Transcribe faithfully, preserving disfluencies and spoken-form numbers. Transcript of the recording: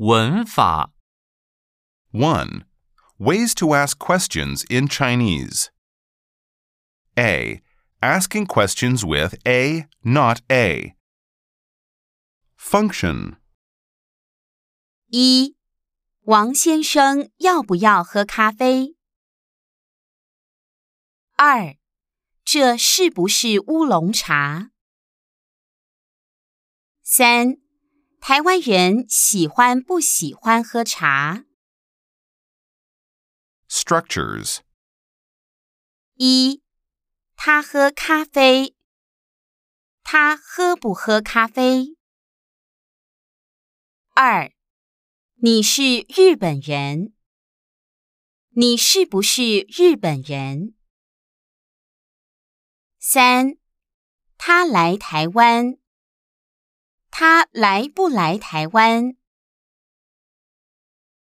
文法 one. Ways to ask questions in Chinese. A. Asking questions with A, not A. Function. 一、王先生要不要喝咖啡？二、这是不是乌龙茶？三、台湾人喜欢不喜欢喝茶？ Structures. 一、他喝咖啡。他喝不喝咖啡？二、你是日本人。你是不是日本人？三、他来台湾。他来不来台湾？